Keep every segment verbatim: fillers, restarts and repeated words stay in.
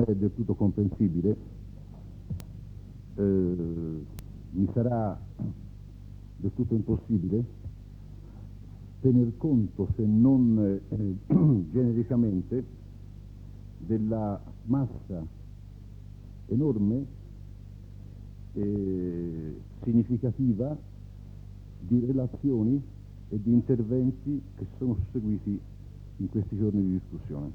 è del tutto comprensibile. Eh, mi sarà del tutto impossibile tener conto, se non eh, genericamente, della massa enorme e significativa di relazioni e di interventi che sono susseguiti in questi giorni di discussione.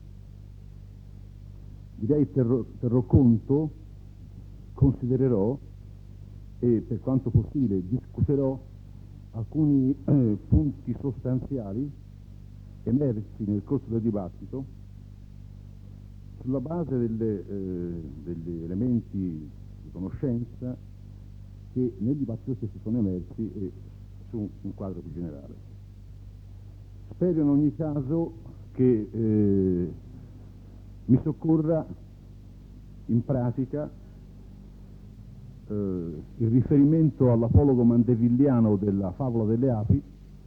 Direi terrò, terrò conto, considererò e per quanto possibile discuterò alcuni eh, punti sostanziali emersi nel corso del dibattito sulla base delle, eh, degli elementi di conoscenza che nel dibattito stesso sono emersi e su un, un quadro più generale. Spero in ogni caso che eh, mi soccorra in pratica eh, il riferimento all'apologo mandevilliano della favola delle api,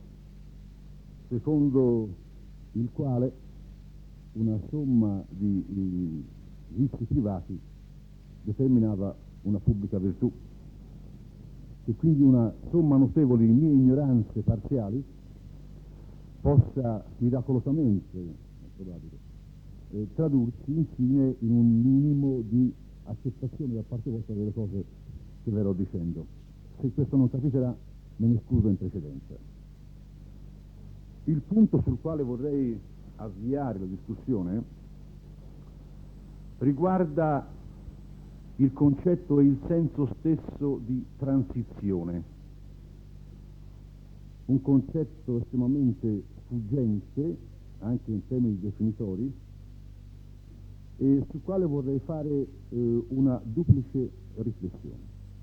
secondo il quale una somma di, di vizi privati determinava una pubblica virtù, e quindi una somma notevole di mie ignoranze parziali possa miracolosamente, è probabile, eh, tradursi infine in un minimo di accettazione da parte vostra delle cose che verrò dicendo. Se questo non capiterà, me ne scuso in precedenza. Il punto sul quale vorrei avviare la discussione riguarda il concetto e il senso stesso di transizione, un concetto estremamente fuggente anche in termini definitori, e sul quale vorrei fare eh, una duplice riflessione.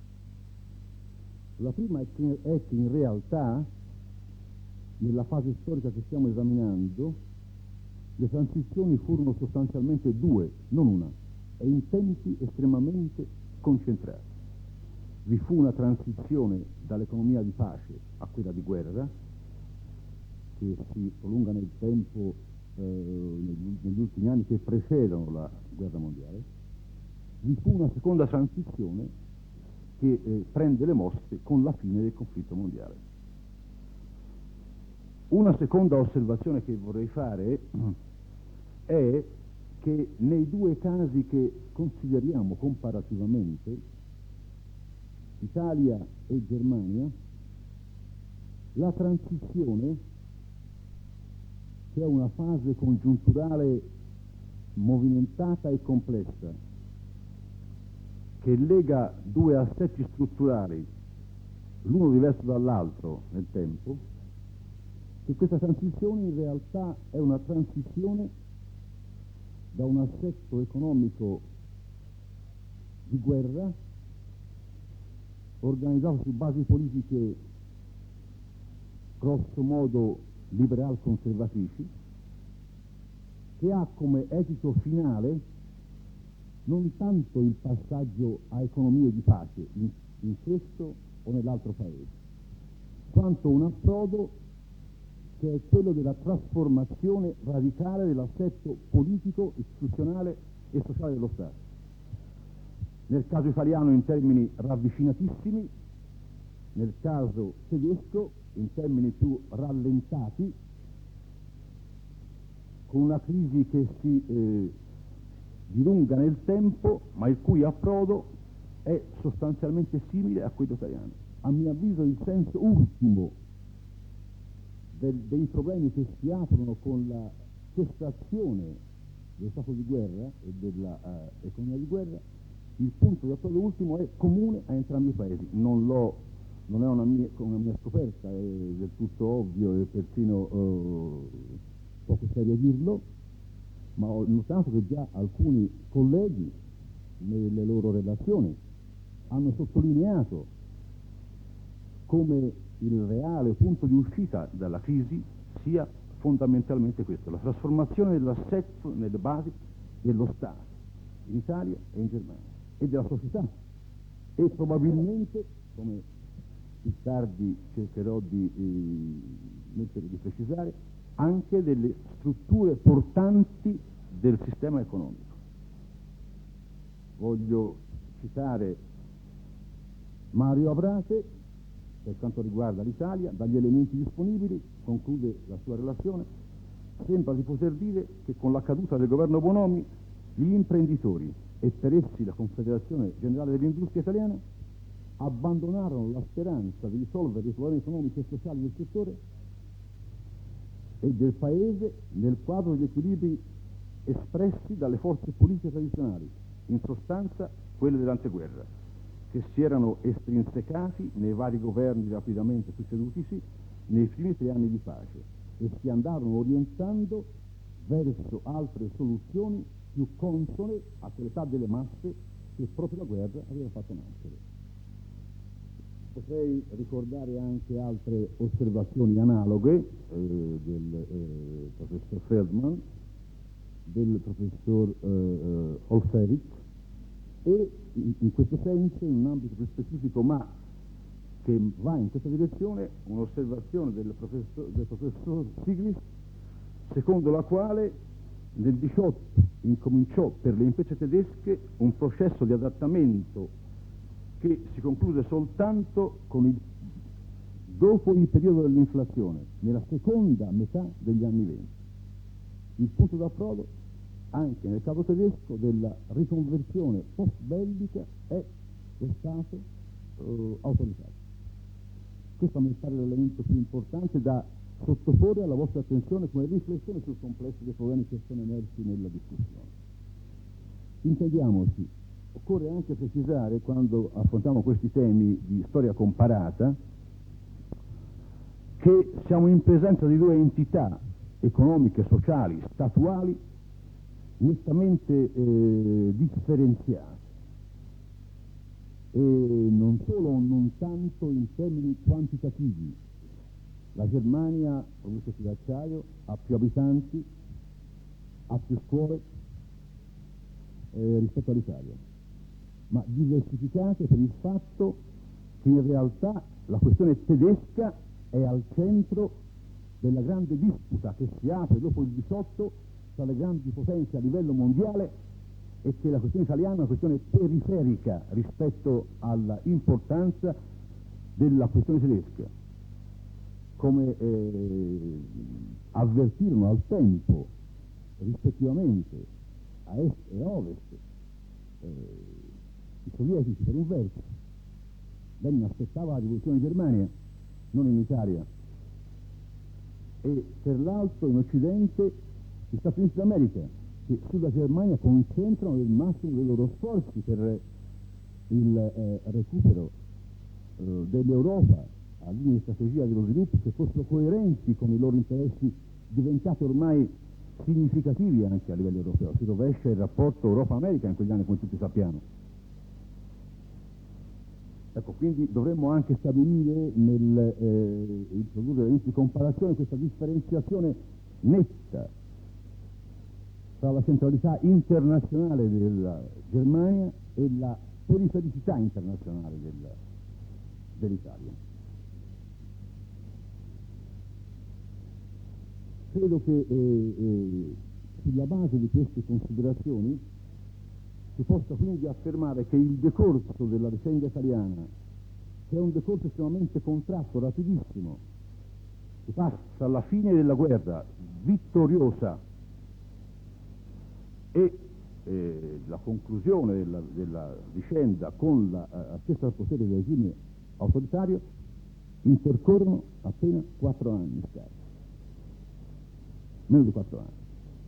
La prima è che, è che in realtà nella fase storica che stiamo esaminando le transizioni furono sostanzialmente due, non una, e in tempi estremamente concentrati. Vi fu una transizione dall'economia di pace a quella di guerra, che si prolunga nel tempo eh, negli, negli ultimi anni che precedono la guerra mondiale. Vi fu una seconda transizione che eh, prende le mosse con la fine del conflitto mondiale. Una seconda osservazione che vorrei fare è che nei due casi che consideriamo comparativamente, Italia e Germania, la transizione, che è una fase congiunturale movimentata e complessa, che lega due assetti strutturali, l'uno diverso dall'altro nel tempo, che questa transizione in realtà è una transizione da un assetto economico di guerra, organizzato su basi politiche grosso modo liberal-conservatrici, che ha come esito finale non tanto il passaggio a economie di pace in, in questo o nell'altro paese, quanto un approdo che è quello della trasformazione radicale dell'assetto politico, istituzionale e sociale dello Stato. Nel caso italiano in termini ravvicinatissimi, nel caso tedesco in termini più rallentati, con una crisi che si eh, dilunga nel tempo, ma il cui approdo è sostanzialmente simile a quello italiano. A mio avviso il senso ultimo del, dei problemi che si aprono con la cessazione dello stato di guerra e dell'economia uh, di guerra, il punto di approdo ultimo è comune a entrambi i paesi. Non, l'ho, non è una mia, una mia scoperta, è del tutto ovvio e persino uh, poco serio dirlo, ma ho notato che già alcuni colleghi nelle loro relazioni hanno sottolineato come il reale punto di uscita dalla crisi sia fondamentalmente questo, la trasformazione dell'assetto nelle basi dello Stato in Italia e in Germania e della società, e probabilmente, come più tardi cercherò di, eh, mettere, di precisare, anche delle strutture portanti del sistema economico. voglio citare Mario Abrate per quanto riguarda l'Italia. Dagli elementi disponibili, conclude la sua relazione, sembra di poter dire che con la caduta del governo Bonomi gli imprenditori e per essi la Confederazione Generale dell'Industria Italiana abbandonarono la speranza di risolvere i problemi economici e sociali del settore e del Paese nel quadro degli equilibri espressi dalle forze politiche tradizionali, in sostanza quelle dell'anteguerra, che si erano estrinsecati nei vari governi rapidamente succedutisi nei primi tre anni di pace e si andarono orientando verso altre soluzioni più consone a quell'età delle masse che proprio la guerra aveva fatto nascere. Potrei ricordare anche altre osservazioni analoghe eh, del eh, professor Feldman, del professor eh, Olferic, e in, in questo senso, in un ambito più specifico ma che va in questa direzione, un'osservazione del professor, del professor Stiglitz, secondo la quale nel diciotto incominciò per le imprese tedesche un processo di adattamento che si conclude soltanto con il, dopo il periodo dell'inflazione, nella seconda metà degli anni venti. Il punto d'approdo, anche nel caso tedesco, della riconversione post-bellica è lo Stato eh, autoritario. Questo mi pare l'elemento più importante da sottoporre alla vostra attenzione come riflessione sul complesso dei problemi che sono emersi nella discussione. Intendiamoci, occorre anche precisare, quando affrontiamo questi temi di storia comparata, che siamo in presenza di due entità economiche, sociali, statuali, nettamente eh, differenziate, e non solo, non tanto in termini quantitativi. La Germania produce più acciaio, ha più abitanti, ha più scuole eh, rispetto all'Italia, ma diversificate per il fatto che in realtà la questione tedesca è al centro della grande disputa che si apre dopo il diciotto tra le grandi potenze a livello mondiale, e che la questione italiana è una questione periferica rispetto alla importanza della questione tedesca, come eh, avvertirono al tempo rispettivamente a est e a ovest eh, i sovietici per un verso. Lenin aspettava la rivoluzione in Germania, non in Italia, e per l'altro in Occidente gli Stati Uniti d'America, che sulla Germania concentrano il massimo dei loro sforzi per il eh, recupero eh, dell'Europa a linee di strategia dello sviluppo che fossero coerenti con i loro interessi diventati ormai significativi anche a livello europeo. Si rovescia il rapporto Europa-America in quegli anni, come tutti sappiamo. Ecco, quindi dovremmo anche stabilire nel eh, introdurre elementi di comparazione questa differenziazione netta tra la centralità internazionale della Germania e la perifericità internazionale del, dell'Italia. Credo che eh, eh, sulla base di queste considerazioni si possa quindi affermare che il decorso della vicenda italiana, che è un decorso estremamente contratto, rapidissimo, che passa alla fine della guerra vittoriosa e eh, la conclusione della, della vicenda con l'accesso al potere del regime autoritario, intercorrono appena quattro anni scarsi, meno di quattro anni.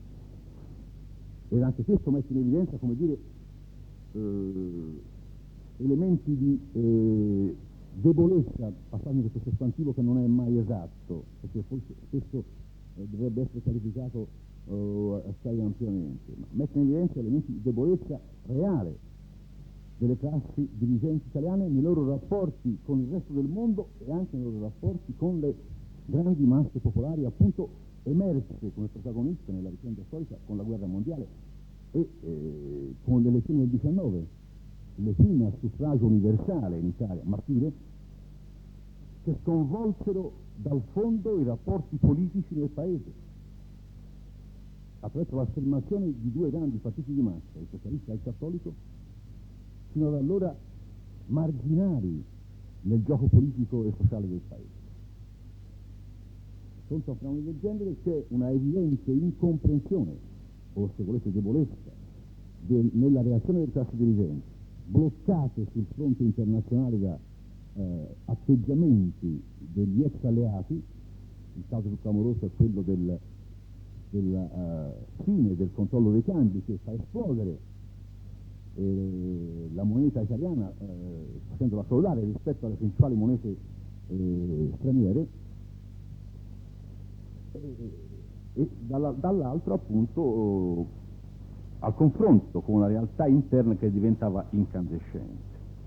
Ed anche questo mette in evidenza, come dire, eh, elementi di eh, debolezza, passando questo sostantivo che non è mai esatto, perché forse spesso eh, dovrebbe essere qualificato Uh, assai ampiamente, ma mette in evidenza elementi di debolezza reale delle classi dirigenti italiane nei loro rapporti con il resto del mondo e anche nei loro rapporti con le grandi masse popolari, appunto emerse come protagoniste nella vicenda storica con la guerra mondiale e eh, con le elezioni del diciannove, le prime a suffragio universale in Italia, maschile, che sconvolsero dal fondo i rapporti politici nel paese attraverso l'affermazione di due grandi partiti di massa, il socialista e il cattolico, fino ad allora marginali nel gioco politico e sociale del Paese. Di fronte a un fenomeno del genere c'è una evidente incomprensione, o se volete debolezza, del, nella reazione delle classi dirigenti, bloccate sul fronte internazionale da eh, atteggiamenti degli ex alleati. Il caso più clamoroso è quello del, della uh, fine del controllo dei cambi, che fa esplodere eh, la moneta italiana, eh, facendola crollare rispetto alle principali monete eh, straniere, e, e dalla, dall'altro appunto oh, al confronto con una realtà interna che diventava incandescente.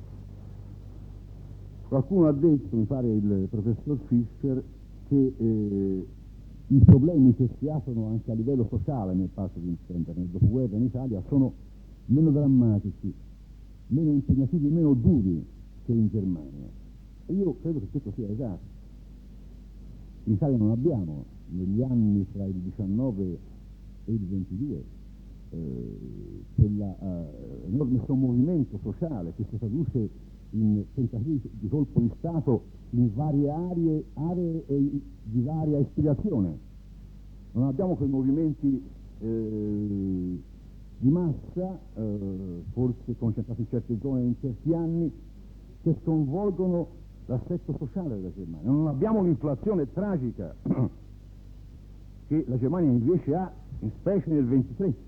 Qualcuno ha detto, mi pare il professor Fischer, che eh, i problemi che si aprono anche a livello sociale nel passo di intendere nel dopoguerra in Italia sono meno drammatici, meno impegnativi, meno duri che in Germania. E io credo che questo sia esatto. In Italia non abbiamo, negli anni tra il diciannove e il ventidue, eh, quell'enorme uh, sommovimento sociale che si traduce in tentativi di colpo di Stato in varie aree, aree e di varia ispirazione. Non abbiamo quei movimenti eh, di massa, eh, forse concentrati in certe zone e in certi anni, che sconvolgono l'assetto sociale della Germania. Non abbiamo l'inflazione tragica che la Germania invece ha, in specie nel ventitré.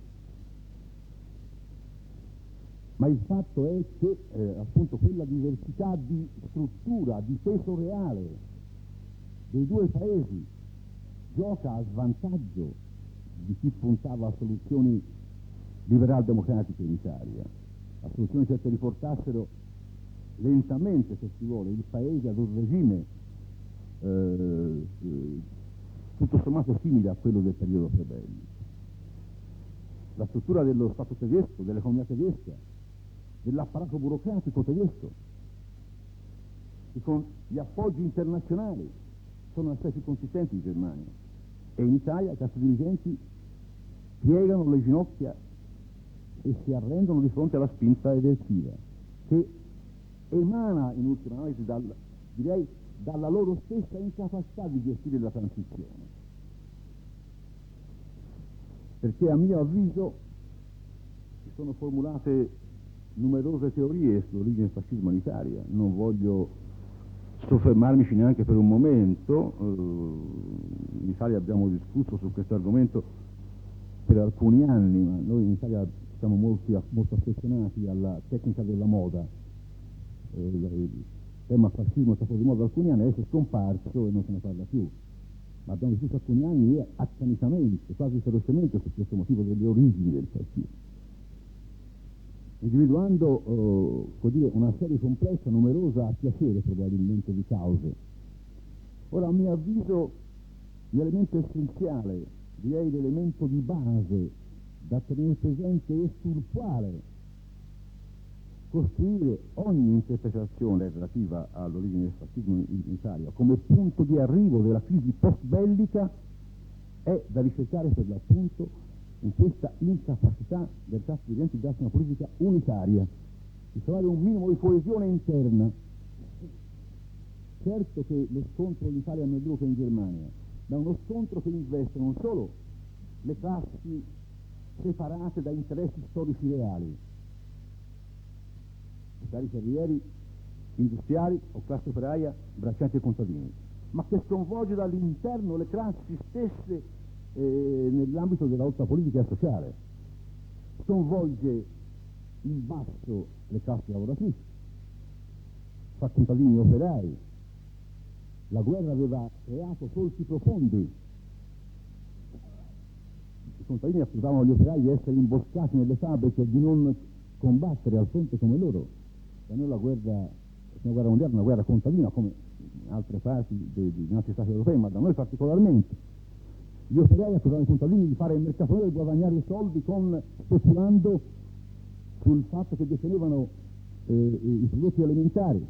Ma il fatto è che eh, appunto quella diversità di struttura, di peso reale dei due paesi gioca a svantaggio di chi puntava a soluzioni liberal-democratiche in Italia, a soluzioni che riportassero lentamente, se si vuole, il paese ad un regime eh, eh, tutto sommato simile a quello del periodo prebellico. La struttura dello Stato tedesco, dell'economia tedesca, dell'apparato burocratico tedesco, che con gli appoggi internazionali sono assai più consistenti in Germania, e in Italia i classi dirigenti piegano le ginocchia e si arrendono di fronte alla spinta eversiva che emana in ultima analisi dal, direi, dalla loro stessa incapacità di gestire la transizione, perché a mio avviso si sono formulate numerose teorie sull'origine del fascismo in Italia. Non voglio soffermarmici neanche per un momento. In Italia abbiamo discusso su questo argomento per alcuni anni, ma noi in Italia siamo molti, molto affezionati alla tecnica della moda. Il tema fascismo è stato di moda da alcuni anni, adesso è scomparso e non se ne parla più. Ma abbiamo discusso alcuni anni e accanitamente, quasi ferocemente, su questo motivo delle origini del fascismo, individuando eh, dire, una serie complessa, numerosa, a piacere probabilmente, di cause. Ora, a mio avviso, l'elemento essenziale, direi l'elemento di base da tenere presente e sul quale costruire ogni interpretazione relativa all'origine del fascismo in, in Italia come punto di arrivo della crisi post-bellica è da ricercare per l'appunto in questa incapacità del classi dirigenti di darsi una politica unitaria, di trovare un minimo di coesione interna. Certo che lo scontro in Italia è meno duro che in Germania, ma è uno scontro che investe non solo le classi separate da interessi storici reali, vari ferrieri, industriali o classe operaia, braccianti e contadini, ma che sconvolge dall'interno le classi stesse eh, nell'ambito della lotta politica e sociale. Sconvolge in basso le classi lavoratrici, fra contadini e operai. La guerra aveva creato solchi profondi. I contadini accusavano gli operai di essere imboscati nelle fabbriche e di non combattere al fronte come loro. Per noi la guerra, la prima guerra mondiale è una guerra contadina, come in altre parti di, di, di altri stati europei, ma da noi particolarmente. Gli operai accusavano i contadini di fare il mercato nero e guadagnare i soldi con, speculando sul fatto che detenevano eh, i prodotti alimentari.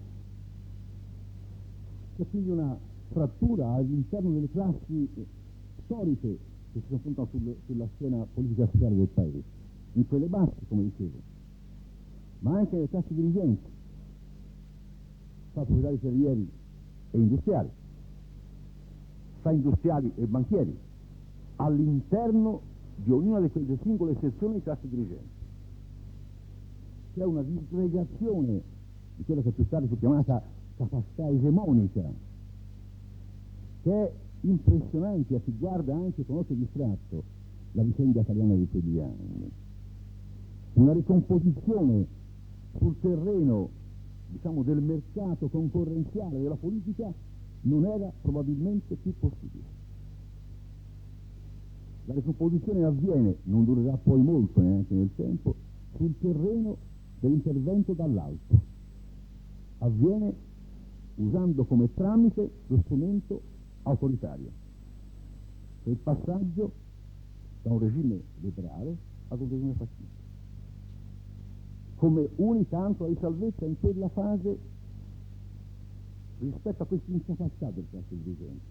C'è quindi una frattura all'interno delle classi storiche che si confrontano sul, sulla scena politica e sociale del paese, in quelle basse, come dicevo. ma anche nelle classi dirigenti, fra proprietari terrieri e industriali, fra industriali e banchieri, all'interno di ognuna di quelle singole sezioni di classi dirigenti. C'è una disgregazione di quella che più tardi fu chiamata capacità egemonica, che è impressionante a chi guarda anche con occhio distratto la vicenda italiana di quegli anni. Una ricomposizione sul terreno, diciamo, del mercato concorrenziale della politica non era probabilmente più possibile. La ricomposizione avviene, non durerà poi molto neanche nel tempo, sul terreno dell'intervento dall'alto. Avviene usando come tramite lo strumento autoritario, cioè il passaggio da un regime liberale ad un regime fascista, come unica ancora di salvezza in quella fase rispetto a questa incapacità del classe dirigente.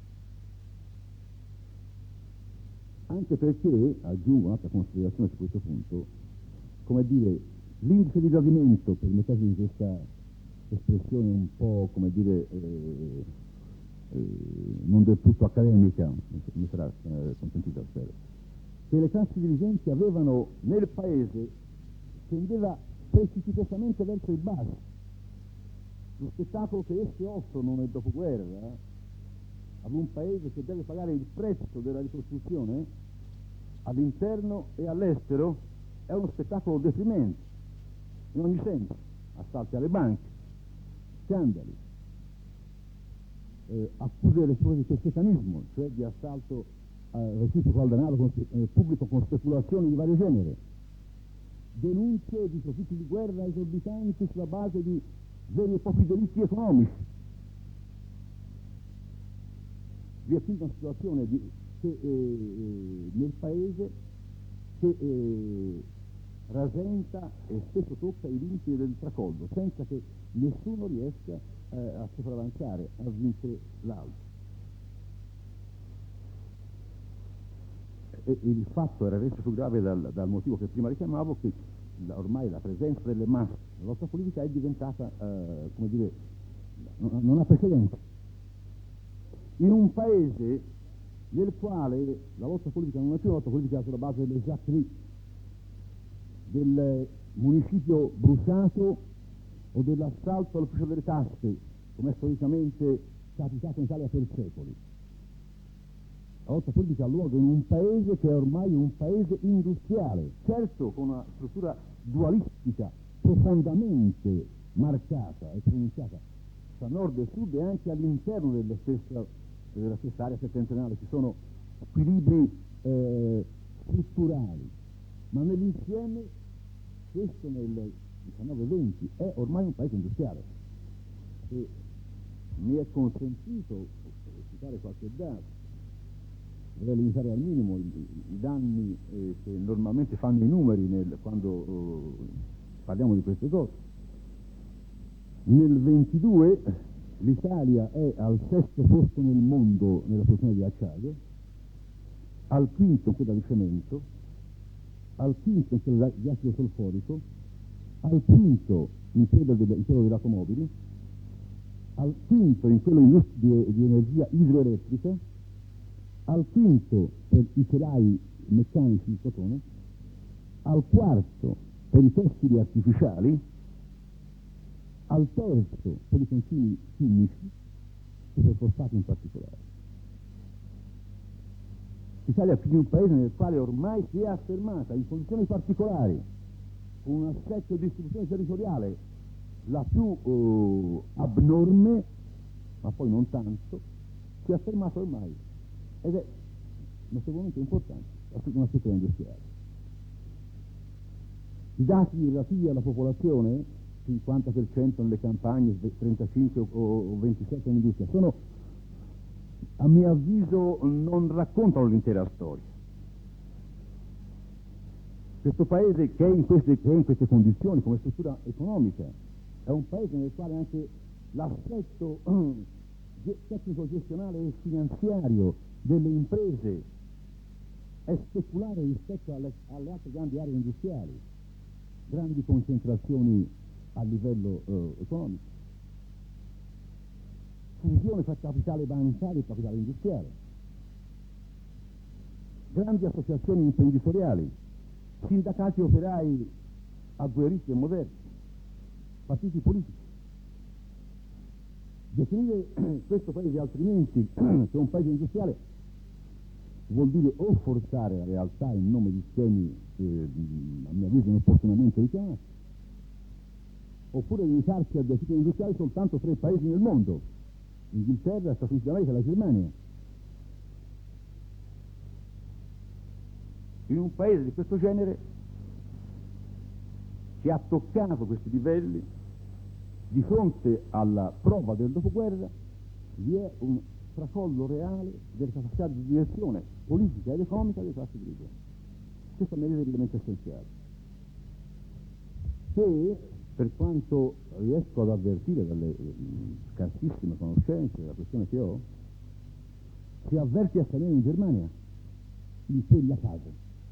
Anche perché, aggiungo un'altra considerazione su questo punto, come dire, l'indice di gradimento, per mettersi in questa espressione un po', come dire, eh, eh, non del tutto accademica, mi sarà eh, consentita, spero, che le classi dirigenti avevano nel paese tendeva precipitosamente verso il basso. Lo spettacolo che esse offrono nel dopoguerra ad un paese che deve pagare il prezzo della ricostruzione all'interno e all'estero è uno spettacolo deprimente in ogni senso: assalti alle banche, scandali, eh, accuse di pescecanismo, cioè di assalto eh, reciproco al denaro con, eh, pubblico con speculazioni di vario genere, denunce di profitti di guerra esorbitanti sulla base di veri e propri delitti economici. Vi è qui una situazione di, che, eh, nel paese che eh, rasenta e spesso tocca i limiti del tracollo, senza che nessuno riesca eh, a sopravanzare, a vincere l'altro. E, e il fatto era reso più grave dal, dal motivo che prima richiamavo, che la, ormai la presenza delle masse nella lotta politica è diventata, eh, come dire, non, non ha precedenti. In un paese nel quale la lotta politica non è più una lotta politica sulla base delle jacquerie, del municipio bruciato o dell'assalto all'ufficio delle tasse, come è storicamente capitato in Italia per secoli. La lotta politica ha luogo in un paese che è ormai un paese industriale, certo con una struttura dualistica profondamente marcata e pronunciata tra nord e sud e anche all'interno della stessa, della stessa area settentrionale. Ci sono squilibri eh, strutturali, ma nell'insieme questo nel diciannove venti è ormai un paese industriale. E mi è consentito citare qualche dato, vorrei limitare al minimo i, i danni eh, che normalmente fanno i numeri nel, quando eh, parliamo di queste cose. Nel ventidue l'Italia è al sesto posto nel mondo nella produzione di acciaio, al quinto in quella di cemento, al quinto in quella di acido solforico, al quinto in quello, del, in quello delle automobili, al quinto in quello di, di energia idroelettrica, al quinto per i telai meccanici di cotone, al quarto per i tessili artificiali, al terzo per i concimi chimici e per fosfati in particolare. L'Italia è quindi un paese nel quale ormai si è affermata in condizioni particolari, con un assetto di distribuzione territoriale la più eh, abnorme, ma poi non tanto, si è affermata ormai ed è notevolmente importante una struttura industriale. I dati relativi alla popolazione, cinquanta per cento nelle campagne, trentacinque o ventisette nell'industria, sono, a mio avviso, non raccontano l'intera storia. Questo paese che è in queste, che è in queste condizioni come struttura economica è un paese nel quale anche l'assetto eh, tecnico-gestionale e finanziario delle imprese è speculare rispetto alle, alle altre grandi aree industriali, grandi concentrazioni a livello eh, economico, fusione fra capitale bancario e capitale industriale, grandi associazioni imprenditoriali, sindacati operai agguerriti e moderni, partiti politici. Definire questo paese altrimenti che un paese industriale vuol dire o forzare la realtà in nome di schemi eh, a mio avviso inopportunamente richiamati, oppure limitarsi a deficit industriali soltanto tre paesi nel mondo: Inghilterra, Stati Uniti d'America e la Germania. In un paese di questo genere, che ha toccato questi livelli, di fronte alla prova del dopoguerra vi è un tracollo reale delle capacità di direzione politica ed economica delle classi dirigenti. Questo mi è l'elemento essenziale. Se, per quanto riesco ad avvertire dalle eh, scarsissime conoscenze della questione che ho, si avverte assai in Germania, in quella fase,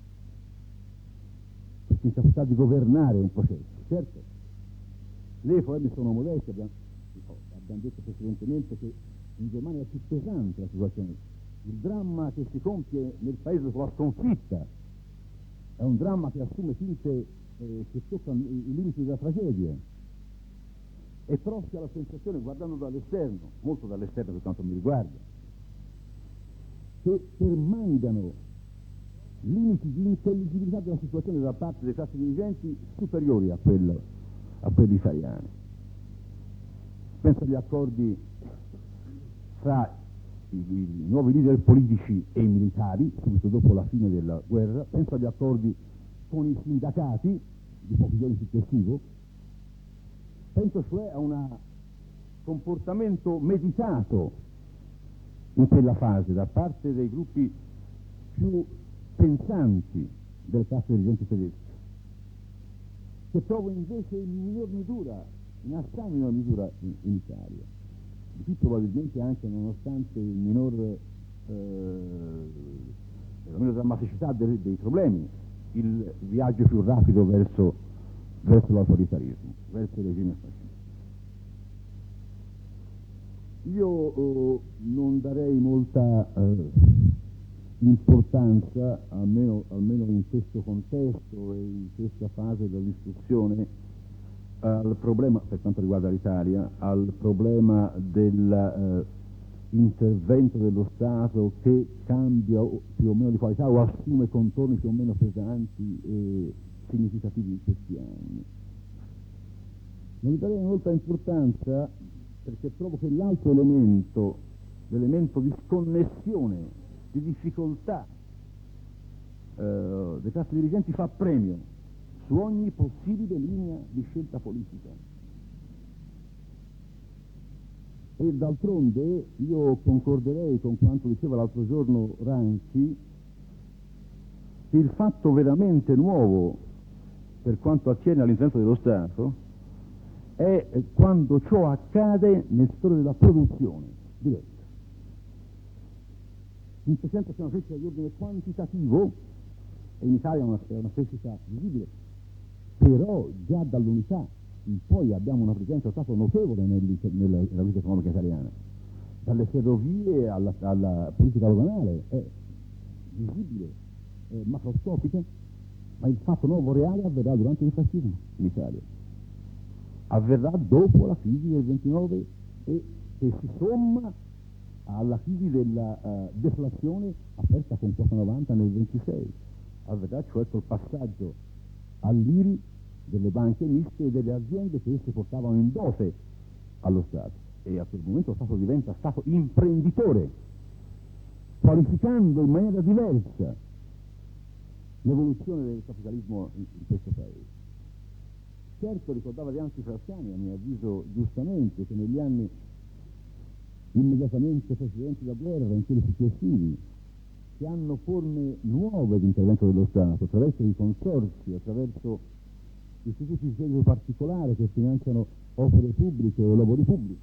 questa incapacità di governare un processo. Certo, le problemi sono modesti, abbiamo, abbiamo detto precedentemente che in Germania è più pesante la situazione. Il dramma che si compie nel paese dopo la sconfitta è un dramma che assume tinte eh, che toccano i limiti della tragedia, e però si ha la sensazione, guardando dall'esterno, molto dall'esterno per quanto mi riguarda, che permangano limiti di intelligibilità della situazione da parte dei classi dirigenti superiori a quello a quelli italiani. Penso agli accordi fra i, i nuovi leader politici e militari subito dopo la fine della guerra, penso agli accordi con i sindacati di pochi giorni successivo, penso cioè a un comportamento meditato in quella fase da parte dei gruppi più pensanti delle classi dirigenti tedesche, che trovo invece in minor misura, in assai minor misura in, in Italia, di più probabilmente anche nonostante il minor eh, la minor drammaticità dei, dei problemi, il viaggio più rapido verso, verso l'autoritarismo, verso il regime fascista. Io eh, non darei molta eh, importanza, almeno, almeno in questo contesto e in questa fase della discussione, al problema, per quanto riguarda l'Italia, al problema dell'intervento eh, dello Stato che cambia più o meno di qualità o assume contorni più o meno pesanti e significativi in questi anni. Non gli darei molta importanza perché trovo che l'altro elemento, l'elemento di sconnessione, di difficoltà eh, dei classi dirigenti fa premio su ogni possibile linea di scelta politica. E d'altronde io concorderei con quanto diceva l'altro giorno Ranchi, che il fatto veramente nuovo per quanto attiene all'intervento dello Stato è quando ciò accade nel settore della produzione diretta. In precedenza c'è una crescita di ordine quantitativo, e in Italia è una, è una crescita visibile, però già dall'unità in poi abbiamo una presenza dello Stato notevole nel, nella, nella vita economica italiana, dalle ferrovie alla, alla politica doganale, è visibile, è macroscopica, ma il fatto nuovo reale avverrà durante il fascismo in Italia, avverrà dopo la crisi del ventinove e, e si somma alla crisi della uh, deflazione aperta con quota novanta nel ventisei, avverrà cioè col passaggio all'I R I delle banche miste e delle aziende che esse portavano in dote allo Stato, e a quel momento lo Stato diventa Stato imprenditore, qualificando in maniera diversa l'evoluzione del capitalismo in, in questo paese. Certo, ricordava Rianti Frascani, a mio avviso giustamente, che negli anni immediatamente precedenti la guerra e in quelli successivi, che hanno forme nuove di intervento dello Stato, attraverso i consorzi, attraverso istituti di credito particolare che finanziano opere pubbliche o lavori pubblici.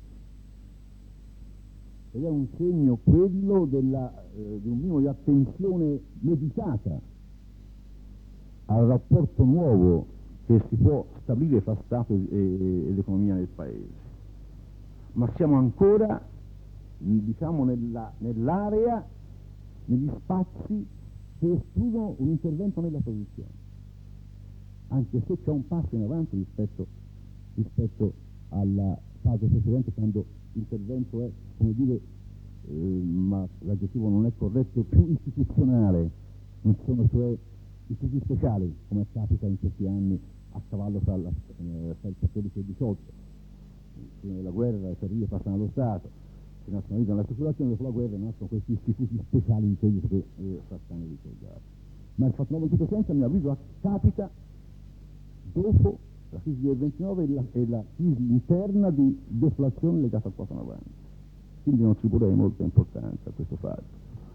Ed è un segno quello della, eh, di un minimo di attenzione meditata al rapporto nuovo che si può stabilire fra Stato e, e, ed economia nel Paese, ma siamo ancora, diciamo, nella, nell'area, negli spazi che escludono un intervento nella produzione, anche se c'è un passo in avanti rispetto, rispetto alla fase precedente, quando l'intervento è, come dire, eh, ma l'aggettivo non è corretto, più istituzionale, non sono cioè istituti speciali, come capita in questi anni a cavallo tra, la, eh, tra il quattordici e il diciotto. Prima della guerra le ferrovie passano allo Stato, si nazionalizzano l'assicurazione, dopo la guerra nascono questi istituti speciali di credito che eh, Sassani ricordava. Ma il fatto nuovo in questo senso, a mio avviso, capita dopo la crisi del ventinove e la, e la crisi interna di deflazione legata al quota novanta. Quindi non ci può dare molta importanza a questo fatto.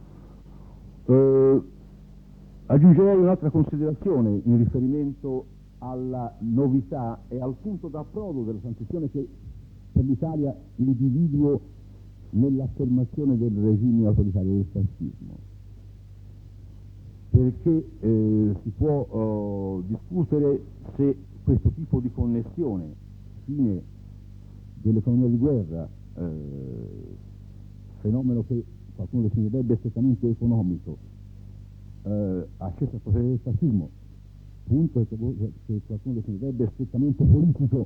Eh, aggiungerei un'altra considerazione in riferimento alla novità e al punto d'approdo della transizione che per l'Italia individuo nell'affermazione del regime autoritario del fascismo, perché eh, si può eh, discutere se questo tipo di connessione, fine dell'economia di guerra, eh, fenomeno che qualcuno definirebbe strettamente economico, eh, accesso al potere del fascismo, punto che qualcuno definirebbe strettamente politico,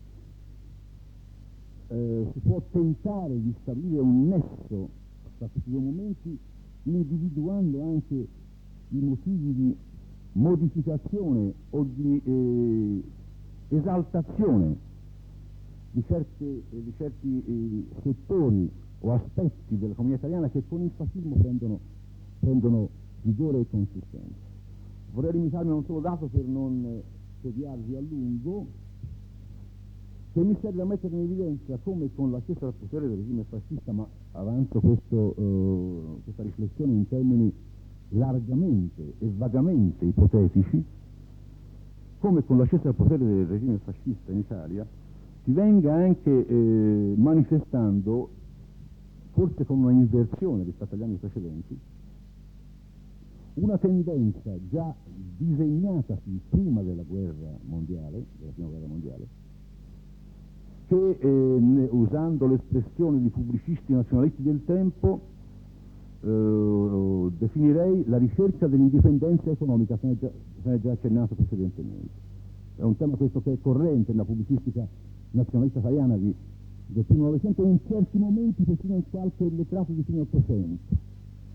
eh, si può tentare di stabilire un nesso tra questi due momenti, individuando anche i motivi di modificazione o di eh, esaltazione di, certe, eh, di certi eh, settori o aspetti dell'economia italiana che con il fascismo prendono, prendono vigore e consistenza. Vorrei limitarmi a un solo dato per non tediarvi a lungo, che mi serve a mettere in evidenza come con l'accesso al potere del regime fascista, ma avanzo questo, eh, questa riflessione in termini largamente e vagamente ipotetici, come con l'accesso al potere del regime fascista in Italia si venga anche eh, manifestando, forse con una inversione rispetto agli anni precedenti, una tendenza già disegnatasi prima della guerra mondiale, della prima guerra mondiale, che eh, ne, usando l'espressione di pubblicisti nazionalisti del tempo eh, definirei la ricerca dell'indipendenza economica, se ne, già, se ne è già accennato precedentemente. È un tema questo che è corrente nella pubblicistica nazionalista italiana di, del primo Novecento e in certi momenti persino in qualche letterato di fine Ottocento.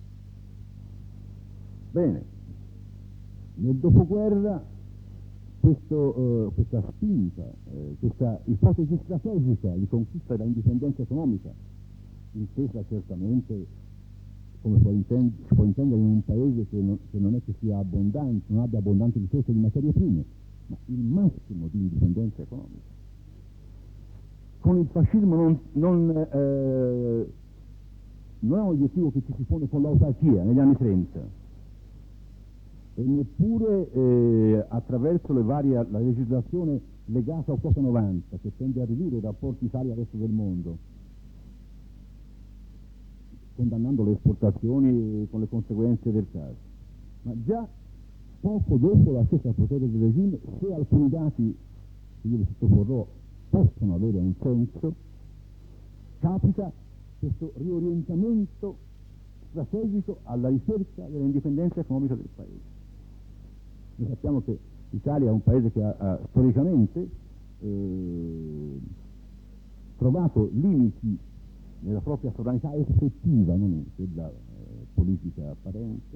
Bene, nel dopoguerra questo, uh, questa spinta, eh, questa ipotesi strategica di conquista dell'indipendenza economica, intesa certamente come può intend- si può intendere in un paese che non, che non è che sia abbondante, non abbia abbondanti risorse di materie prime, ma il massimo di indipendenza economica. Con il fascismo non, non, eh, non è un obiettivo che ci si pone con l'autarchia negli anni trenta, e neppure eh, attraverso le varie, la legislazione legata al quota novanta, che tende a ridurre i rapporti Italia-resto del mondo, condannando le esportazioni con le conseguenze del caso. Ma già poco dopo l'accesso al potere del regime, se alcuni dati che io vi sottoporrò possono avere un senso, capita questo riorientamento strategico alla ricerca dell'indipendenza economica del Paese. Noi sappiamo che l'Italia è un paese che ha, ha storicamente eh, trovato limiti nella propria sovranità effettiva, non in quella eh, politica apparente,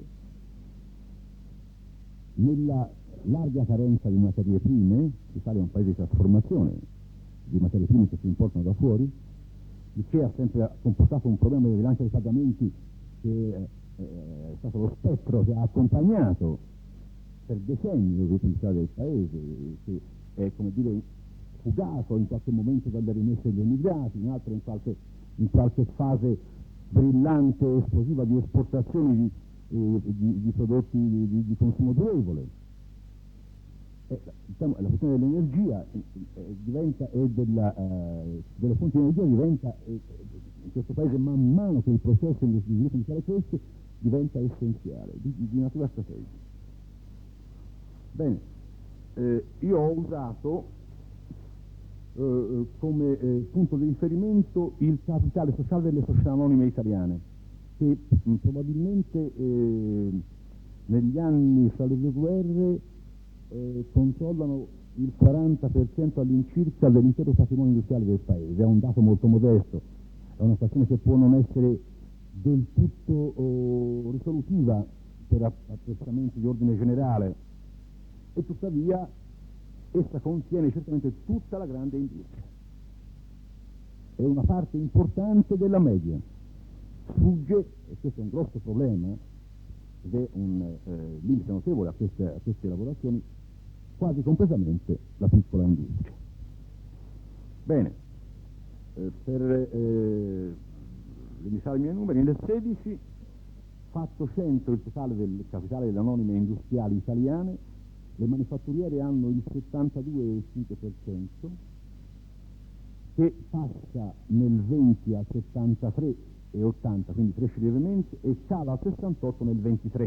nella larga carenza di materie prime. L'Italia è un paese di trasformazione di materie prime che si importano da fuori, il che ha sempre comportato un problema di bilancia dei pagamenti che eh, è stato lo spettro che ha accompagnato per decenni l'utilità del paese, che è, come dire, fugato in qualche momento dalle rimesse degli emigrati, in altre in qualche, in qualche fase brillante e esplosiva di esportazioni di, eh, di, di prodotti di, di consumo durevole. E, diciamo, la questione dell'energia eh, diventa e della, eh, delle fonti di energia diventa eh, in questo paese, man mano che il processo di sviluppo industriale cresce, diventa essenziale, di, di natura strategica. Bene, eh, io ho usato eh, come eh, punto di riferimento il capitale sociale delle società anonime italiane, che mh, probabilmente eh, negli anni fra le due guerre eh, controllano il quaranta per cento all'incirca dell'intero patrimonio industriale del paese. È un dato molto modesto, è una questione che può non essere del tutto oh, risolutiva per apprezzamenti di ordine generale, e tuttavia essa contiene certamente tutta la grande industria. È una parte importante della media. Sfugge, e questo è un grosso problema, ed è un eh, limite notevole a queste, a queste elaborazioni, quasi completamente la piccola industria. Bene, eh, per eh, limitare i miei numeri, nel sedici, fatto cento il totale del capitale delle anonime industriali italiane, le manifatturiere hanno il settantadue virgola cinque per cento, che passa nel venti al settantatré virgola ottanta, quindi cresce lievemente, e cala al sessantotto nel ventitré.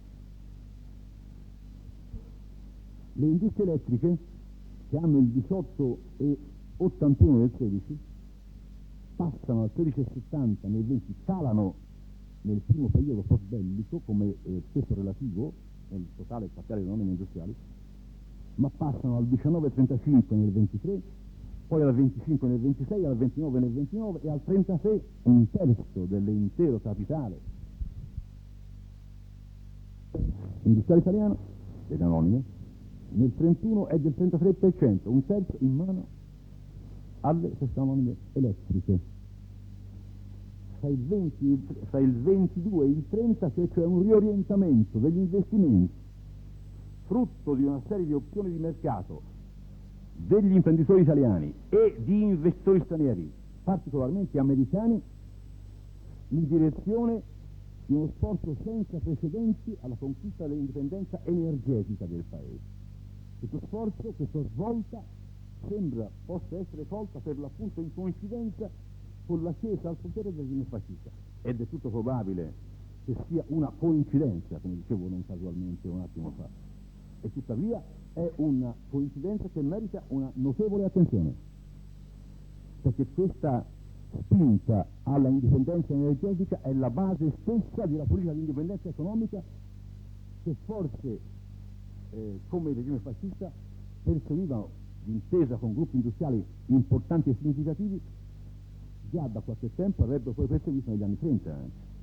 Le industrie elettriche, che hanno il diciotto virgola ottantuno nel sedici, passano al tredici virgola settanta nel venti, calano nel primo periodo post-bellico come eh, peso relativo nel totale capitale delle anonime industriali, ma passano al diciannove virgola trentacinque nel ventitré, poi al venticinque nel ventisei, al ventinove nel ventinove e al trentasei, un terzo dell'intero capitale industriale italiano, delle anonime, nel trentuno è del trentatré per cento, un terzo in mano alle società anonime elettriche. Fra il, venti, fra il ventidue e il trenta c'è cioè un riorientamento degli investimenti, frutto di una serie di opzioni di mercato degli imprenditori italiani e di investitori stranieri, particolarmente americani, in direzione di uno sforzo senza precedenti alla conquista dell'indipendenza energetica del paese. Questo sforzo, questa svolta, sembra possa essere colta per l'appunto in coincidenza con l'ascesa al potere del regime fascista. Ed è tutto probabile che sia una coincidenza, come dicevo non casualmente un attimo fa. E tuttavia è una coincidenza che merita una notevole attenzione, perché questa spinta alla indipendenza energetica è la base stessa della politica di indipendenza economica che forse, eh, come il regime fascista, perseguivano d'intesa con gruppi industriali importanti e significativi già da qualche tempo, avrebbero poi perseguito negli anni trenta.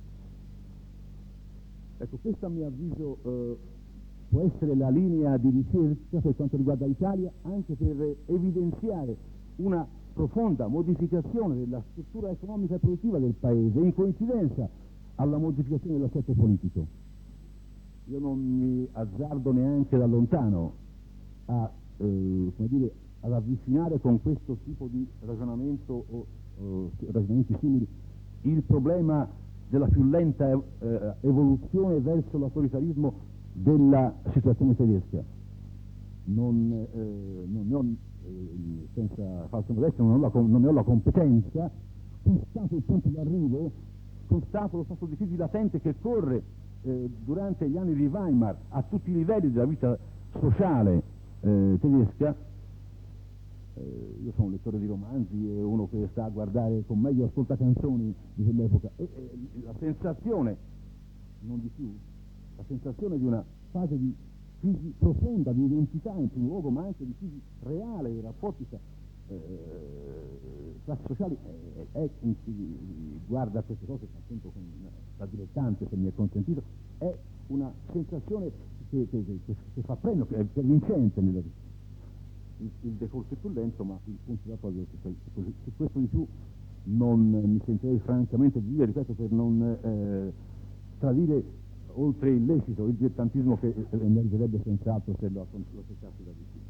Ecco, questa a mio avviso eh, può essere la linea di ricerca per quanto riguarda l'Italia, anche per evidenziare una profonda modificazione della struttura economica e produttiva del Paese, in coincidenza alla modificazione dell'assetto politico. Io non mi azzardo neanche da lontano a, eh, come dire, ad avvicinare con questo tipo di ragionamento o eh, ragionamenti simili il problema della più lenta eh, evoluzione verso l'autoritarismo della situazione tedesca. Non, eh, non ne ho, eh, senza falsa modestia, non, non ne ho la competenza, constato il punto d'arrivo, constato lo stato di crisi latente che corre eh, durante gli anni di Weimar a tutti i livelli della vita sociale eh, tedesca. Eh, io sono un lettore di romanzi e uno che sta a guardare con meglio ascolta canzoni di quell'epoca, e, e la sensazione, non di più, la sensazione di una fase di crisi profonda di identità in primo luogo, ma anche di crisi reale dei rapporti tra eh, classi sociali, è, è, è chi guarda queste cose appunto con la dilettante, se mi è consentito, è una sensazione che, che, che, che fa premio, che è, che è vincente nella vita. Il, il decorso è più lento, ma il punto da proprio su, su questo di più non mi sentirei francamente di dire, ripeto, per non eh, tradire oltre il lecito il dilettantismo che emergerebbe senz'altro se lo, lo cercassi da vicino.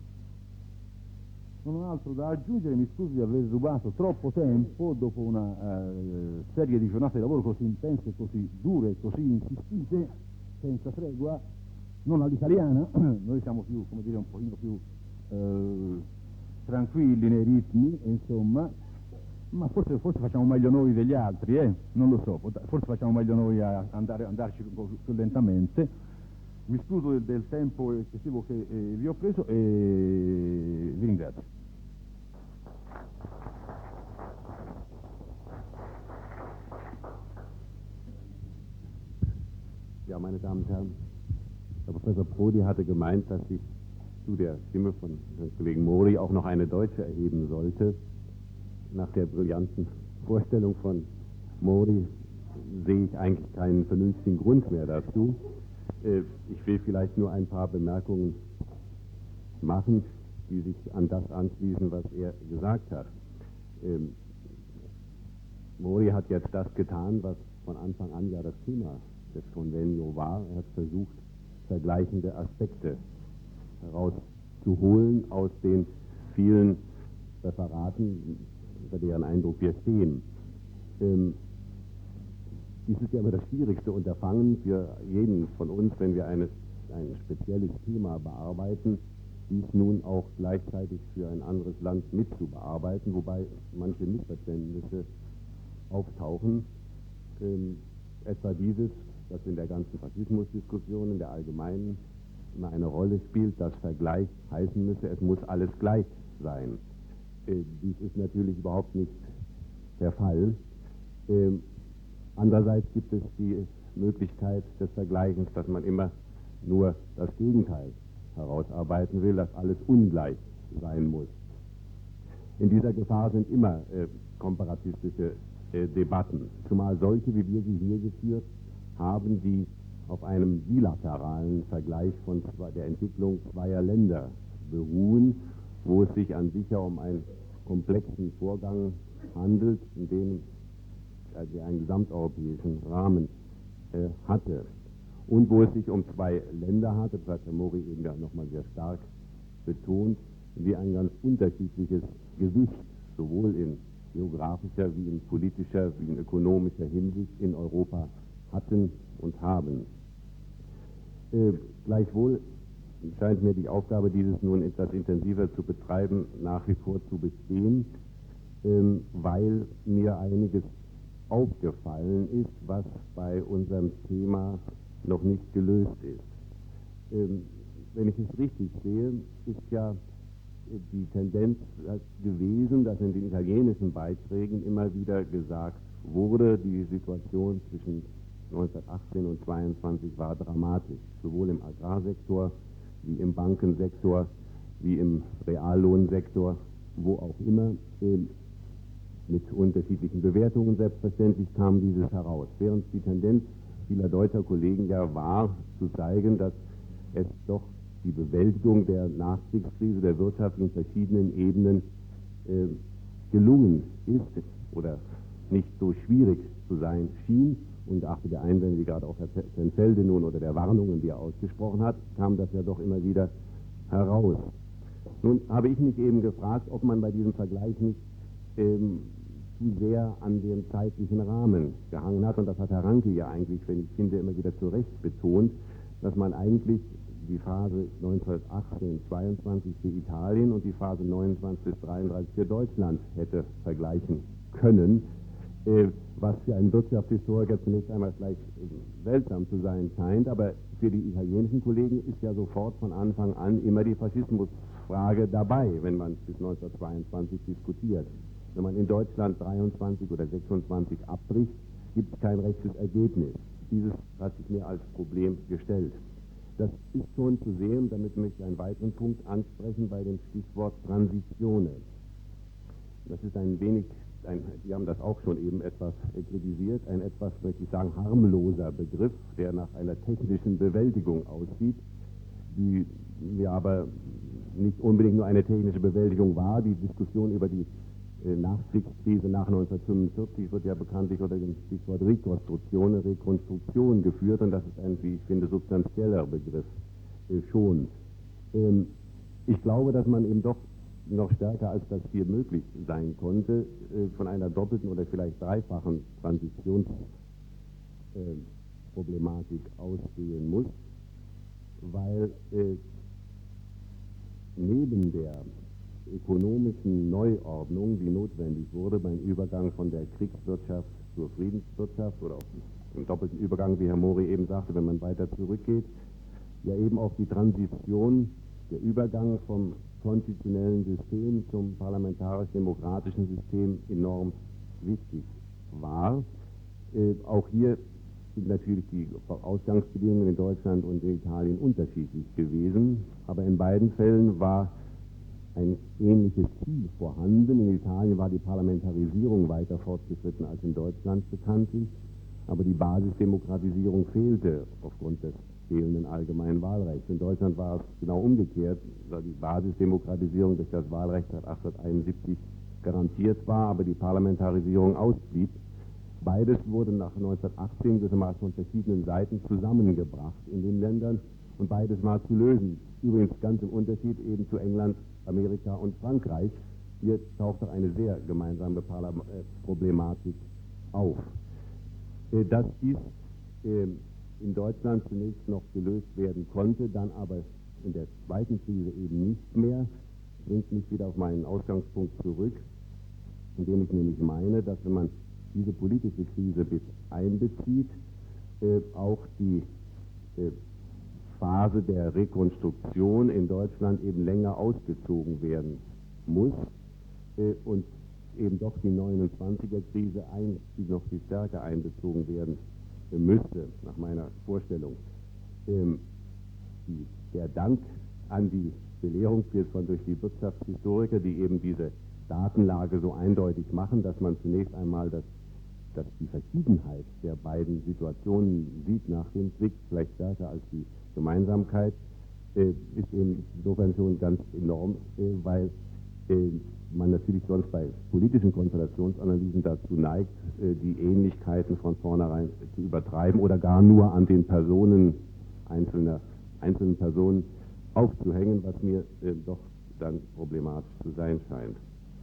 Non ho altro da aggiungere, mi scuso di aver rubato troppo tempo dopo una eh, serie di giornate di lavoro così intense, così dure, così insistite, senza tregua, non all'italiana. Noi siamo più, come dire, un pochino più Eh, tranquilli nei ritmi, insomma, ma forse, forse facciamo meglio noi degli altri, eh? Non lo so, forse facciamo meglio noi a andare, andarci un po' più lentamente. mi scuso del, del tempo eccessivo che eh, vi ho preso e vi ringrazio. Ja, meine Damen und Herren, Herr Professor Prodi hatte gemeint, dass sich zu der Stimme von Herrn Kollegen Mori auch noch eine Deutsche erheben sollte. Nach der brillanten Vorstellung von Mori sehe ich eigentlich keinen vernünftigen Grund mehr dazu. Ich will vielleicht nur ein paar Bemerkungen machen, die sich an das anschließen, was er gesagt hat. Mori hat jetzt das getan, was von Anfang an ja das Thema des Convenio war. Er hat versucht, vergleichende Aspekte herauszuholen aus den vielen Referaten, unter deren Eindruck wir stehen. Ähm, dies ist ja immer das schwierigste Unterfangen für jeden von uns, wenn wir eine, ein spezielles Thema bearbeiten, dies nun auch gleichzeitig für ein anderes Land mitzubearbeiten, wobei manche Missverständnisse auftauchen. Ähm, etwa dieses, das in der ganzen Faschismusdiskussion, in der allgemeinen, immer eine Rolle spielt, dass Vergleich heißen müsse, es muss alles gleich sein. Äh, dies ist natürlich überhaupt nicht der Fall. Äh, andererseits gibt es die Möglichkeit des Vergleichens, dass man immer nur das Gegenteil herausarbeiten will, dass alles ungleich sein muss. In dieser Gefahr sind immer äh, komparatistische äh, Debatten, zumal solche, wie wir sie hier geführt haben, die auf einem bilateralen Vergleich von zwei, der Entwicklung zweier Länder beruhen, wo es sich an sich ja um einen komplexen Vorgang handelt, in dem also einen gesamteuropäischen Rahmen äh, hatte. Und wo es sich um zwei Länder hatte, das hat Herr Mori eben ja nochmal sehr stark betont, die ein ganz unterschiedliches Gewicht, sowohl in geografischer wie in politischer wie in ökonomischer Hinsicht in Europa hatten und haben. Äh, gleichwohl scheint mir die Aufgabe, dieses nun etwas intensiver zu betreiben, nach wie vor zu bestehen, ähm, weil mir einiges aufgefallen ist, was bei unserem Thema noch nicht gelöst ist. Ähm, wenn ich es richtig sehe, ist ja die Tendenz gewesen, dass in den italienischen Beiträgen immer wieder gesagt wurde, die Situation zwischen neunzehnhundertachtzehn und zweiundzwanzig war dramatisch, sowohl im Agrarsektor wie im Bankensektor, wie im Reallohnsektor, wo auch immer, äh, mit unterschiedlichen Bewertungen selbstverständlich kam dieses heraus. Während die Tendenz vieler deutscher Kollegen ja war, zu zeigen, dass es doch die Bewältigung der Nachkriegskrise der Wirtschaft in verschiedenen Ebenen äh, gelungen ist oder nicht so schwierig zu sein schien. Und achte der Einwände, wie gerade auch Herr Tenfelde nun oder der Warnungen, die er ausgesprochen hat, kam das ja doch immer wieder heraus. Nun habe ich mich eben gefragt, ob man bei diesem Vergleich nicht ähm, zu sehr an dem zeitlichen Rahmen gehangen hat. Und das hat Herr Ranke ja eigentlich, wenn ich finde, immer wieder zu Recht betont, dass man eigentlich die Phase neunzehnhundertachtzehn bis zweiundzwanzig für Italien und die Phase neunundzwanzig bis dreiunddreißig für Deutschland hätte vergleichen können, äh, was für einen Wirtschaftshistoriker zunächst einmal gleich äh, seltsam zu sein scheint, aber für die italienischen Kollegen ist ja sofort von Anfang an immer die Faschismusfrage dabei, wenn man bis neunzehnhundertzweiundzwanzig diskutiert. Wenn man in Deutschland dreiundzwanzig oder sechsundzwanzig abbricht, gibt es kein rechtes Ergebnis. Dieses hat sich mir als Problem gestellt. Das ist schon zu sehen, damit möchte ich einen weiteren Punkt ansprechen bei dem Stichwort Transizione. Das ist ein wenig, ein, Sie haben das auch schon eben etwas kritisiert, ein etwas, möchte ich sagen, harmloser Begriff, der nach einer technischen Bewältigung aussieht, die ja aber nicht unbedingt nur eine technische Bewältigung war. Die Diskussion über die äh, Nachkriegskrise nach neunzehnhundertfünfundvierzig wird ja bekanntlich unter dem Stichwort Rekonstruktion, Rekonstruktion geführt, und das ist ein, wie ich finde, substanzieller Begriff äh, schon. Ähm, ich glaube, dass man eben doch noch stärker, als das hier möglich sein konnte, äh, von einer doppelten oder vielleicht dreifachen Transitionsproblematik äh, ausgehen muss, weil äh, neben der ökonomischen Neuordnung, die notwendig wurde beim Übergang von der Kriegswirtschaft zur Friedenswirtschaft oder auch im doppelten Übergang, wie Herr Mori eben sagte, wenn man weiter zurückgeht, ja eben auch die Transition, der Übergang vom konstitutionellen System zum parlamentarisch-demokratischen System enorm wichtig war. Äh, auch hier sind natürlich die Ausgangsbedingungen in Deutschland und in Italien unterschiedlich gewesen, aber in beiden Fällen war ein ähnliches Ziel vorhanden. In Italien war die Parlamentarisierung weiter fortgeschritten als in Deutschland bekanntlich, aber die Basisdemokratisierung fehlte aufgrund des fehlenden allgemeinen Wahlrechts. In Deutschland war es genau umgekehrt, da die Basisdemokratisierung durch das Wahlrecht seit achtzehnhunderteinundsiebzig garantiert war, aber die Parlamentarisierung ausblieb. Beides wurde nach neunzehnhundertachtzehn gewissermaßen von verschiedenen Seiten zusammengebracht in den Ländern und beides war zu lösen. Übrigens ganz im Unterschied eben zu England, Amerika und Frankreich. Hier taucht doch eine sehr gemeinsame Parlam äh, Problematik auf. Äh, dass dies äh, in Deutschland zunächst noch gelöst werden konnte, dann aber in der zweiten Krise eben nicht mehr, bringt mich wieder auf meinen Ausgangspunkt zurück, indem ich nämlich meine, dass wenn man diese politische Krise mit einbezieht, äh, auch die äh, Phase der Rekonstruktion in Deutschland eben länger ausgezogen werden muss äh, und eben doch die neunundzwanziger-Krise ein, die noch viel stärker einbezogen werden äh, müsste, nach meiner Vorstellung. Ähm, die, der Dank an die Belehrung wird von durch die Wirtschaftshistoriker, die eben diese Datenlage so eindeutig machen, dass man zunächst einmal das, dass die Verschiedenheit der beiden Situationen sieht nach dem Krieg, vielleicht stärker als die Gemeinsamkeit, äh, ist eben insofern schon ganz enorm, äh, weil äh, man natürlich sonst bei politischen Konstellationsanalysen dazu neigt, äh, die Ähnlichkeiten von vornherein zu übertreiben oder gar nur an den Personen einzelner, einzelnen Personen aufzuhängen, was mir äh, doch dann problematisch zu sein scheint.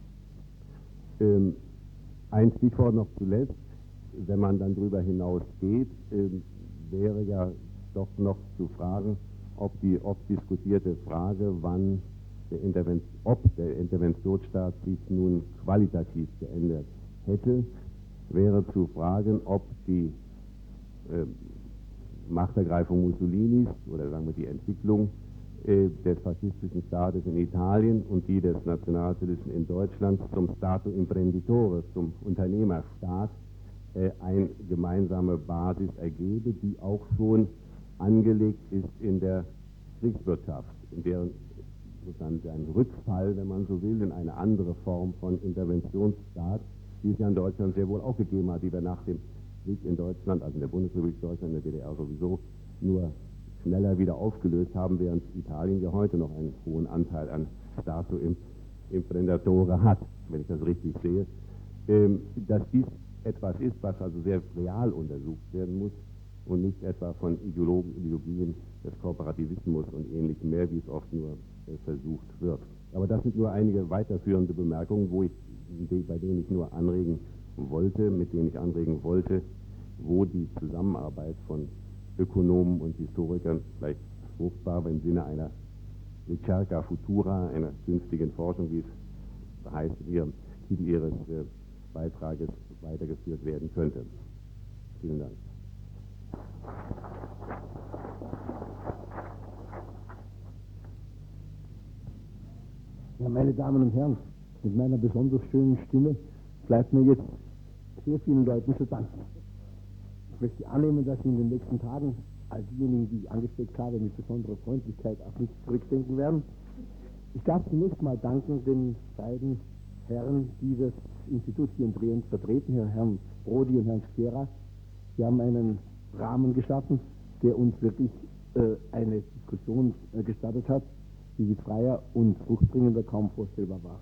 Ähm, ein Stichwort noch zuletzt, wenn man dann darüber hinausgeht, äh, wäre ja doch noch zu fragen, ob die oft diskutierte Frage, wann der Intervenz ob der Interventionsstaat sich nun qualitativ geändert hätte, wäre zu fragen, ob die äh, Machtergreifung Mussolinis oder sagen wir die Entwicklung äh, des faschistischen Staates in Italien und die des Nationalsozialisten in Deutschland zum Stato Imprenditore, zum Unternehmerstaat, äh, eine gemeinsame Basis ergebe, die auch schon angelegt ist in der Kriegswirtschaft, in deren sozusagen ein Rückfall, wenn man so will, in eine andere Form von Interventionsstaat, die es ja in Deutschland sehr wohl auch gegeben hat, die wir nach dem Krieg in Deutschland, also in der Bundesrepublik Deutschland, in der D D R sowieso, nur schneller wieder aufgelöst haben, während Italien ja heute noch einen hohen Anteil an Stato Imprenditore hat, wenn ich das richtig sehe. Ähm, dass dies etwas ist, was also sehr real untersucht werden muss und nicht etwa von Ideologen, Ideologien des Kooperativismus und Ähnlichem mehr, wie es oft nur äh, versucht wird. Aber das sind nur einige weiterführende Bemerkungen, wo ich, bei denen ich nur anregen wollte, mit denen ich anregen wollte, wo die Zusammenarbeit von Ökonomen und Historikern vielleicht fruchtbar im Sinne einer Ricerca Futura, einer künftigen Forschung, wie es heißt, in ihrem Titel ihres äh, Beitrages weitergeführt werden könnte. Vielen Dank. Ja, meine Damen und Herren, mit meiner besonders schönen Stimme bleibt mir jetzt sehr vielen Leuten zu danken. Ich möchte annehmen, dass Sie in den nächsten Tagen all diejenigen, die ich angesteckt habe, mit besonderer Freundlichkeit auf mich zurückdenken werden. Ich darf zunächst mal danken den beiden Herren, die das Institut hier in Trient vertreten, Herrn Brody und Herrn Schiera. Sie haben einen Rahmen geschaffen, der uns wirklich äh, eine Diskussion äh, gestattet hat, die mit freier und fruchtbringender kaum vorstellbar war.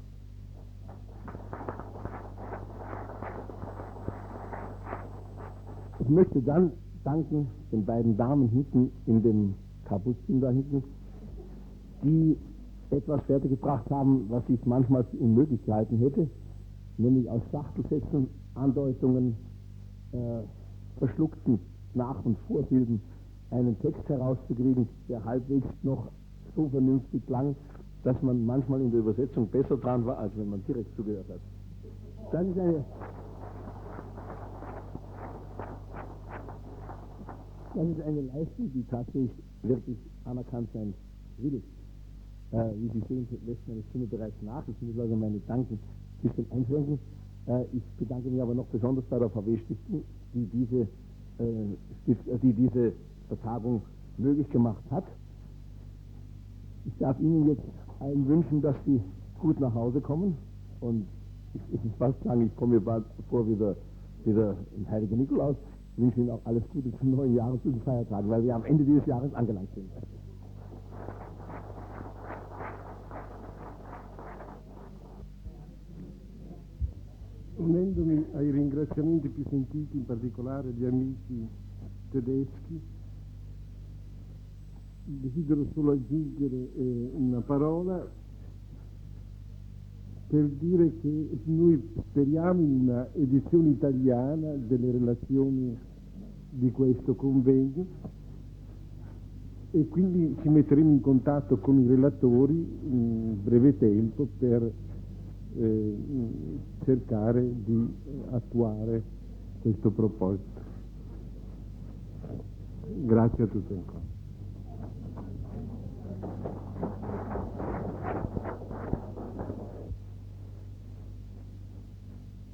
Ich möchte dann danken den beiden Damen hinten in dem Kaputzin da hinten, die etwas fertiggebracht haben, was ich manchmal für unmöglich gehalten hätte, nämlich aus Schachtelsätzen, Andeutungen, äh, verschluckten Nach- und Vorsilben einen Text herauszukriegen, der halbwegs noch so vernünftig klang, dass man manchmal in der Übersetzung besser dran war, als wenn man direkt zugehört hat. Das ist eine Das ist eine Leistung, die tatsächlich wirklich anerkannt sein will. Äh, wie Sie sehen, lässt meine Stimme bereits nach. Ich muss also meine Gedanken ein bisschen einschränken. Äh, ich bedanke mich aber noch besonders bei der V W-Stiftung, die diese, äh, Stift, äh, die diese Vertagung möglich gemacht hat. Ich darf Ihnen jetzt allen wünschen, dass Sie gut nach Hause kommen. Und ich, ich muss fast sagen, ich komme mir bald vor wie der, wie der heilige Nikolaus. Ich wünsche Ihnen auch alles Gute zum neuen Jahr und zu den Feiertagen, weil wir am Ende dieses Jahres angelangt sind. Unendomi ai ringraziamenti più sentiti, in particolare agli amici tedeschi, desidero solo aggiungere eh, una parola per dire che noi speriamo in una edizione italiana delle relazioni di questo convegno e quindi ci metteremo in contatto con i relatori in breve tempo per eh, cercare di attuare questo proposito. Grazie a tutti ancora.